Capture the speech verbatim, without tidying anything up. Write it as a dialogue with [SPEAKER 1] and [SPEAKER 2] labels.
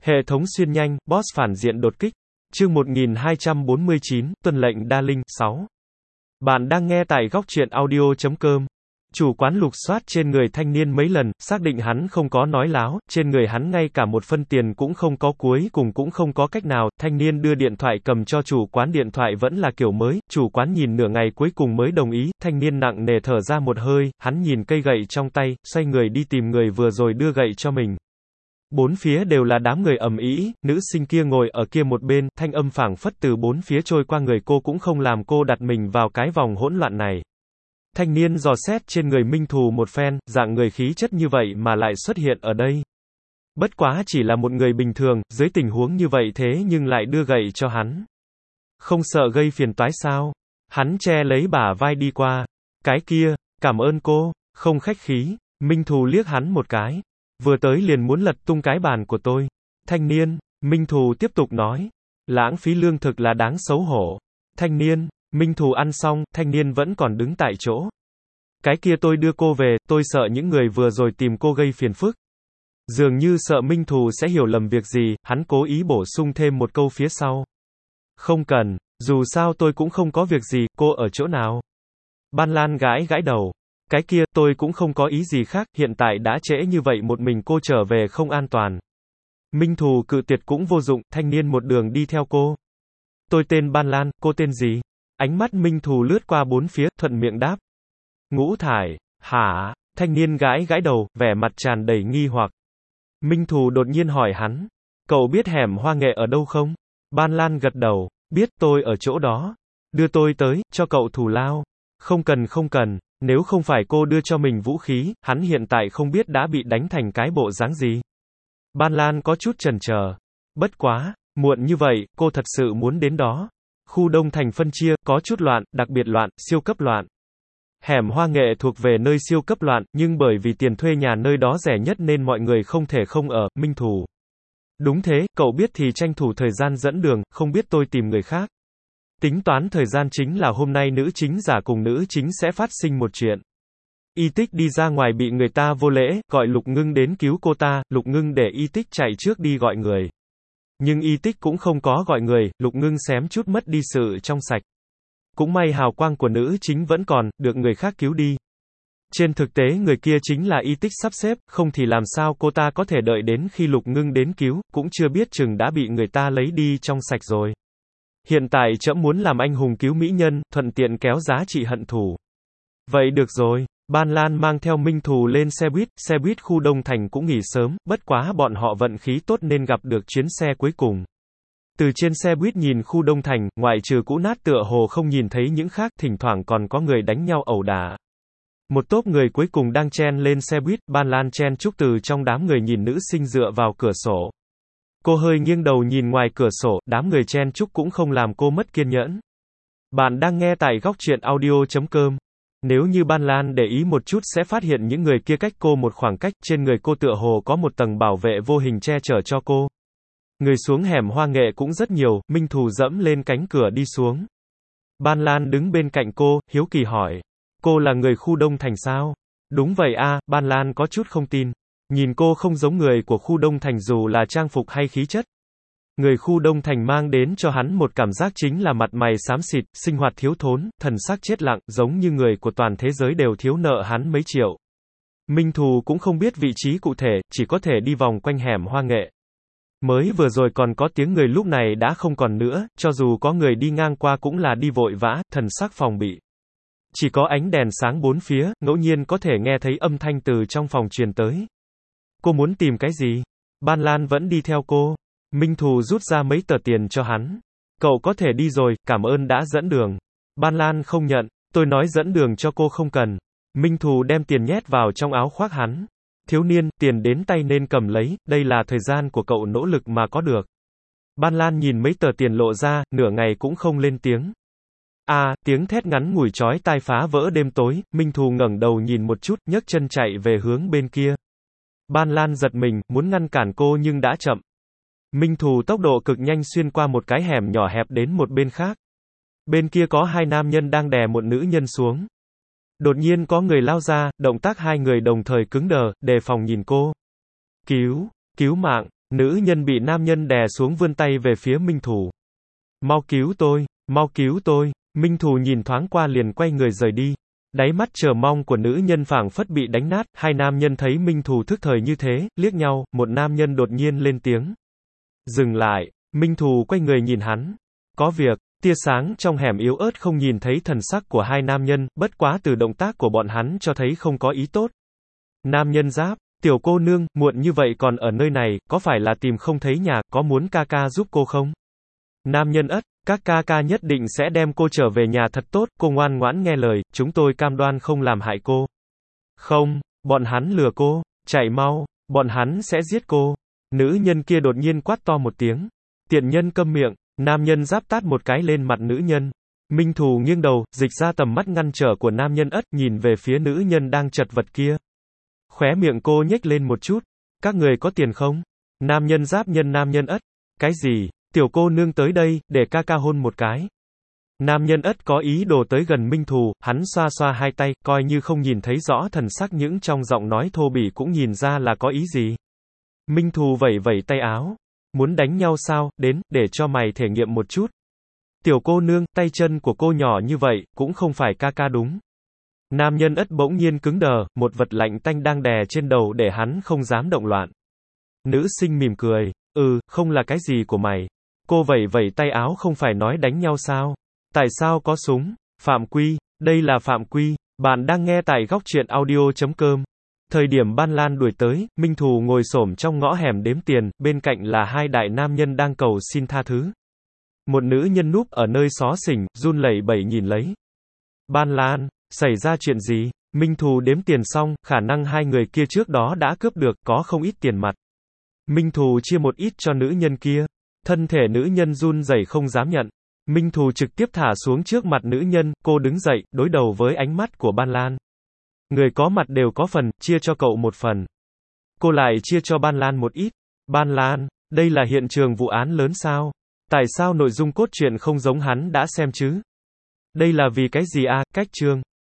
[SPEAKER 1] Hệ thống xuyên nhanh, boss phản diện đột kích. Chương một nghìn hai trăm bốn mươi chín, tuân lệnh đa linh, sáu. Bạn đang nghe tại góc truyện audio chấm com. Chủ quán lục soát trên người thanh niên mấy lần, xác định hắn không có nói láo, trên người hắn ngay cả một phân tiền cũng không có, cuối cùng cũng không có cách nào, thanh niên đưa điện thoại cầm cho chủ quán, điện thoại vẫn là kiểu mới, chủ quán nhìn nửa ngày cuối cùng mới đồng ý, thanh niên nặng nề thở ra một hơi, hắn nhìn cây gậy trong tay, xoay người đi tìm người vừa rồi đưa gậy cho mình. Bốn phía đều là đám người ầm ĩ, nữ sinh kia ngồi ở kia một bên, thanh âm phảng phất từ bốn phía trôi qua người cô cũng không làm cô đặt mình vào cái vòng hỗn loạn này. Thanh niên dò xét trên người Minh Thù một phen, dạng người khí chất như vậy mà lại xuất hiện ở đây. Bất quá chỉ là một người bình thường, dưới tình huống như vậy thế nhưng lại đưa gậy cho hắn. Không sợ gây phiền toái sao? Hắn che lấy bả vai đi qua. Cái kia, cảm ơn cô, không khách khí. Minh Thù liếc hắn một cái. Vừa tới liền muốn lật tung cái bàn của tôi. Thanh niên, Minh Thù tiếp tục nói. Lãng phí lương thực là đáng xấu hổ. Thanh niên, Minh Thù ăn xong, thanh niên vẫn còn đứng tại chỗ. Cái kia tôi đưa cô về, tôi sợ những người vừa rồi tìm cô gây phiền phức. Dường như sợ Minh Thù sẽ hiểu lầm việc gì, hắn cố ý bổ sung thêm một câu phía sau. Không cần, dù sao tôi cũng không có việc gì, cô ở chỗ nào? Ban Lan gãi gãi đầu. Cái kia, tôi cũng không có ý gì khác, hiện tại đã trễ như vậy một mình cô trở về không an toàn. Minh Thù cự tuyệt cũng vô dụng, thanh niên một đường đi theo cô. Tôi tên Ban Lan, cô tên gì? Ánh mắt Minh Thù lướt qua bốn phía, thuận miệng đáp. Ngũ Thải, hả? Thanh niên gãi gãi đầu, vẻ mặt tràn đầy nghi hoặc. Minh Thù đột nhiên hỏi hắn. Cậu biết hẻm Hoa Nghệ ở đâu không? Ban Lan gật đầu. Biết, tôi ở chỗ đó. Đưa tôi tới, cho cậu thù lao. Không cần không cần. Nếu không phải cô đưa cho mình vũ khí, hắn hiện tại không biết đã bị đánh thành cái bộ dáng gì. Ban Lan có chút chần chờ. Bất quá, muộn như vậy, cô thật sự muốn đến đó. Khu Đông Thành phân chia, có chút loạn, đặc biệt loạn, siêu cấp loạn. Hẻm Hoa Nghệ thuộc về nơi siêu cấp loạn, nhưng bởi vì tiền thuê nhà nơi đó rẻ nhất nên mọi người không thể không ở. Minh Thù. Đúng thế, cậu biết thì tranh thủ thời gian dẫn đường, không biết tôi tìm người khác. Tính toán thời gian chính là hôm nay nữ chính giả cùng nữ chính sẽ phát sinh một chuyện. Y Tích đi ra ngoài bị người ta vô lễ, gọi Lục Ngưng đến cứu cô ta, Lục Ngưng để Y Tích chạy trước đi gọi người. Nhưng Y Tích cũng không có gọi người, Lục Ngưng xém chút mất đi sự trong sạch. Cũng may hào quang của nữ chính vẫn còn, được người khác cứu đi. Trên thực tế người kia chính là Y Tích sắp xếp, không thì làm sao cô ta có thể đợi đến khi Lục Ngưng đến cứu, cũng chưa biết chừng đã bị người ta lấy đi trong sạch rồi. Hiện tại trẫm muốn làm anh hùng cứu mỹ nhân, thuận tiện kéo giá trị hận thù. Vậy được rồi, Ban Lan mang theo Minh Thù lên xe buýt, xe buýt khu Đông Thành cũng nghỉ sớm, bất quá bọn họ vận khí tốt nên gặp được chuyến xe cuối cùng. Từ trên xe buýt nhìn khu Đông Thành, ngoại trừ cũ nát tựa hồ không nhìn thấy những khác, thỉnh thoảng còn có người đánh nhau ẩu đả. Một tốp người cuối cùng đang chen lên xe buýt, Ban Lan chen chúc từ trong đám người nhìn nữ sinh dựa vào cửa sổ. Cô hơi nghiêng đầu nhìn ngoài cửa sổ, đám người chen chúc cũng không làm cô mất kiên nhẫn. Bạn đang nghe tại góc truyện audio chấm com. Nếu như Ban Lan để ý một chút sẽ phát hiện những người kia cách cô một khoảng cách, trên người cô tựa hồ có một tầng bảo vệ vô hình che chở cho cô. Người xuống hẻm Hoa Nghệ cũng rất nhiều, Minh Thù dẫm lên cánh cửa đi xuống. Ban Lan đứng bên cạnh cô, hiếu kỳ hỏi. Cô là người khu Đông Thành sao? Đúng vậy a, Ban Lan có chút không tin. Nhìn cô không giống người của khu Đông Thành dù là trang phục hay khí chất. Người khu Đông Thành mang đến cho hắn một cảm giác chính là mặt mày xám xịt, sinh hoạt thiếu thốn, thần sắc chết lặng, giống như người của toàn thế giới đều thiếu nợ hắn mấy triệu. Minh Thù cũng không biết vị trí cụ thể, chỉ có thể đi vòng quanh hẻm Hoa Nghệ. Mới vừa rồi còn có tiếng người lúc này đã không còn nữa, cho dù có người đi ngang qua cũng là đi vội vã, thần sắc phòng bị. Chỉ có ánh đèn sáng bốn phía, ngẫu nhiên có thể nghe thấy âm thanh từ trong phòng truyền tới. Cô muốn tìm cái gì? Ban Lan vẫn đi theo cô. Minh Thù rút ra mấy tờ tiền cho hắn. Cậu có thể đi rồi, cảm ơn đã dẫn đường. Ban Lan không nhận, tôi nói dẫn đường cho cô không cần. Minh Thù đem tiền nhét vào trong áo khoác hắn. Thiếu niên, tiền đến tay nên cầm lấy, đây là thời gian của cậu nỗ lực mà có được. Ban Lan nhìn mấy tờ tiền lộ ra, nửa ngày cũng không lên tiếng. A, à, tiếng thét ngắn ngủi chói tai phá vỡ đêm tối, Minh Thù ngẩng đầu nhìn một chút, nhấc chân chạy về hướng bên kia. Ban Lan giật mình, muốn ngăn cản cô nhưng đã chậm. Minh Thù tốc độ cực nhanh xuyên qua một cái hẻm nhỏ hẹp đến một bên khác. Bên kia có hai nam nhân đang đè một nữ nhân xuống. Đột nhiên có người lao ra, động tác hai người đồng thời cứng đờ, đề phòng nhìn cô. Cứu, cứu mạng, Nữ nhân bị nam nhân đè xuống vươn tay về phía Minh Thù. Mau cứu tôi, mau cứu tôi. Minh Thù nhìn thoáng qua liền quay người rời đi. Đáy mắt chờ mong của nữ nhân phảng phất bị đánh nát, hai nam nhân thấy Minh Thù thức thời như thế, liếc nhau, một nam nhân đột nhiên lên tiếng. Dừng lại, Minh Thù quay người nhìn hắn. Có việc, tia sáng trong hẻm yếu ớt không nhìn thấy thần sắc của hai nam nhân, bất quá từ động tác của bọn hắn cho thấy không có ý tốt. Nam nhân giáp, tiểu cô nương, muộn như vậy còn ở nơi này, có phải là tìm không thấy nhà, có muốn ca ca giúp cô không? Nam nhân ất, các ca ca nhất định sẽ đem cô trở về nhà thật tốt, cô ngoan ngoãn nghe lời, chúng tôi cam đoan không làm hại cô. Không, bọn hắn lừa cô, chạy mau, bọn hắn sẽ giết cô. Nữ nhân kia đột nhiên quát to một tiếng. Tiện nhân câm miệng, nam nhân giáp tát một cái lên mặt nữ nhân. Minh Thù nghiêng đầu, dịch ra tầm mắt ngăn trở của nam nhân ất, nhìn về phía nữ nhân đang chật vật kia. Khóe miệng cô nhếch lên một chút. Các người có tiền không? Nam nhân giáp nhân nam nhân ất. Cái gì? Tiểu cô nương tới đây, để ca ca hôn một cái. Nam nhân ất có ý đồ tới gần Minh Thù, hắn xoa xoa hai tay, coi như không nhìn thấy rõ thần sắc những trong giọng nói thô bỉ cũng nhìn ra là có ý gì. Minh Thù vẩy vẩy tay áo. Muốn đánh nhau sao, đến, để cho mày thể nghiệm một chút. Tiểu cô nương, tay chân của cô nhỏ như vậy, cũng không phải ca ca đúng. Nam nhân ất bỗng nhiên cứng đờ, một vật lạnh tanh đang đè trên đầu để hắn không dám động loạn. Nữ sinh mỉm cười, ừ, không là cái gì của mày. Cô vẩy vẩy tay áo không phải nói đánh nhau sao? Tại sao có súng? Phạm quy, đây là phạm quy. Bạn đang nghe tại góc truyện audio chấm com. Thời điểm Ban Lan đuổi tới, Minh Thù ngồi xổm trong ngõ hẻm đếm tiền, bên cạnh là hai đại nam nhân đang cầu xin tha thứ. Một nữ nhân núp ở nơi xó xỉnh, run lẩy bẩy nhìn lấy. Ban Lan, xảy ra chuyện gì? Minh Thù đếm tiền xong, khả năng hai người kia trước đó đã cướp được, có không ít tiền mặt. Minh Thù chia một ít cho nữ nhân kia. Thân thể nữ nhân run rẩy không dám nhận. Minh Thù trực tiếp thả xuống trước mặt nữ nhân, cô đứng dậy, đối đầu với ánh mắt của Ban Lan. Người có mặt đều có phần, chia cho cậu một phần. Cô lại chia cho Ban Lan một ít. Ban Lan, đây là hiện trường vụ án lớn sao? Tại sao nội dung cốt truyện không giống hắn đã xem chứ? Đây là vì cái gì a? À, cách chương.